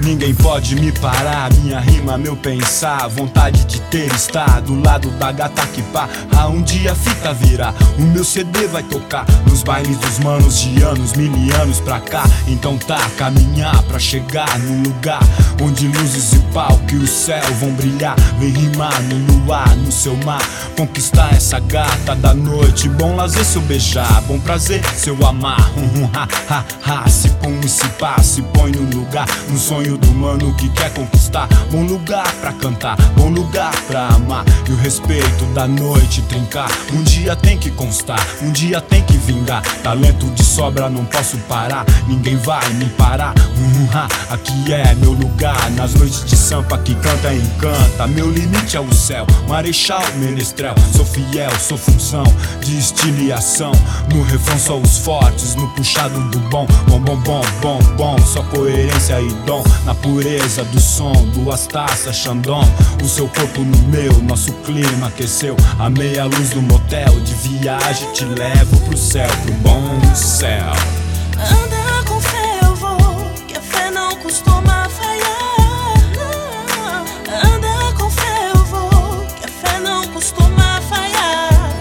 Ninguém pode me parar, minha rima, meu pensar. Vontade de ter estar do lado da gata que pá. Um dia a fita virá, o meu CD vai tocar nos bailes dos manos de anos, mil anos pra cá. Então tá, caminhar pra chegar num lugar onde luzes e palco e o céu vão brilhar. Vem rimar no luar, no seu mar, conquistar essa gata da noite. Bom lazer se eu beijar, bom prazer se eu amar. Se põe e se pá, se põe no lugar, no sonho do mano que quer conquistar. Bom lugar pra cantar, bom lugar pra amar. E o respeito da noite trincar. Um dia tem que constar, um dia tem que vingar. Talento de sobra, não posso parar, ninguém vai me parar. Aqui é meu lugar, nas noites de sampa que canta e encanta. Meu limite é o céu, marechal, menestrel. Sou fiel, sou função de estilo e ação. No refrão só os fortes, no puxado do bom. Bom, bom, bom, bom, bom. Só coerência e dom, na pureza do som. Duas taças, Xandão. O seu corpo no meu, nosso clima aqueceu. A meia luz do motel, de viagem te levo pro céu, pro bom céu. Anda com fé eu vou, que a fé não costuma falhar. Anda com fé eu vou, que a fé não costuma falhar.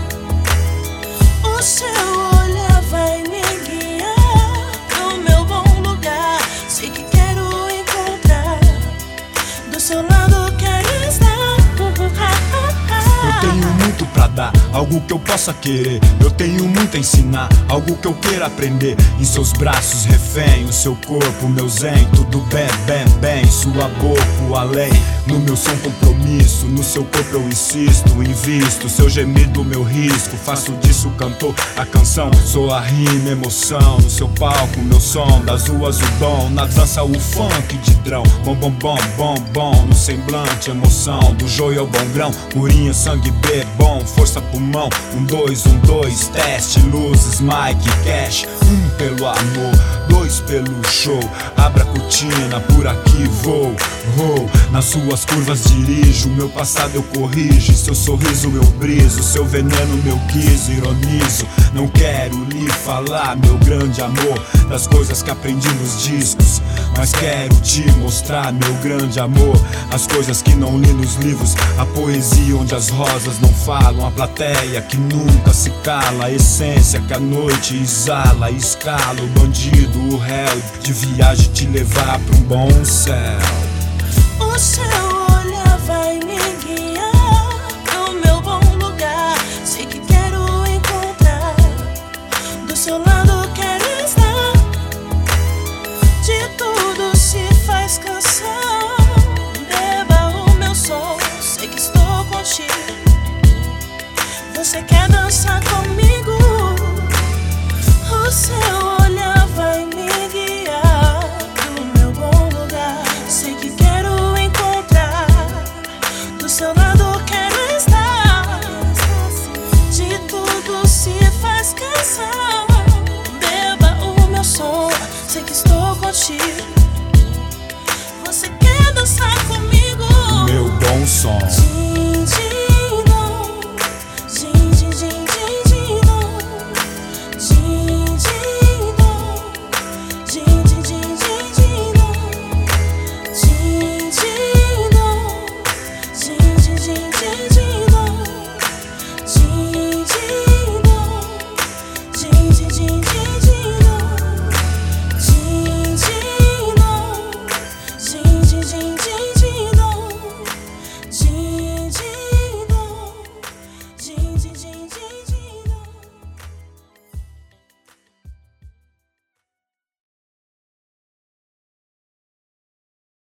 O seu olhar vai me guiar pro meu bom lugar. Sei que quero encontrar, do seu lado quero estar. Eu tenho muito pra dar, algo que eu possa querer. Eu tenho muito a ensinar, algo que eu queira aprender. Em seus braços refém, o seu corpo, meu zen. Tudo bem, bem, bem, sua boca, o além. No meu som compromisso, no seu corpo eu insisto. Invisto, seu gemido, meu risco. Faço disso cantor, a canção. Sou a rima, emoção. No seu palco, meu som. Das ruas o dom, na dança o funk de drão. Bom, bom, bom, bom, bom. No semblante, emoção. Do joio ao bom grão, purinha, sangue B, bom. Força, pulmão, 1, 2, 1, 2. Teste, luzes, mic, cash. 1 pelo amor, 2 pelo show. Abra a cortina, por aqui vou. Nas suas curvas dirijo, meu passado eu corrijo. Seu sorriso eu briso, seu veneno meu guiso. Ironizo, não quero lhe falar, meu grande amor, das coisas que aprendi nos discos. Mas quero te mostrar, meu grande amor, as coisas que não li nos livros. A poesia onde as rosas não falam, a plateia que nunca se cala. A essência que a noite exala, escala o bandido, o réu. De viagem te levar pra um bom céu. O seu olhar vai me guiar pro meu bom lugar. Sei que quero encontrar, do seu lado quero estar. De tudo se faz canção. Beba o meu som, sei que estou contigo. Você quer dançar comigo? O seu olhar vai me guiar pro meu bom lugar. Sei que quero encontrar, do seu lado quero estar. De tudo se faz canção. Beba o meu som, sei que estou contigo. Você quer dançar comigo? Meu bom som. Din, din, dom. Din, din, din, din, din, dom. Din, din, dom. Din, din, din, din, din, dom. Din, din, dom. Din, din, din, din, din.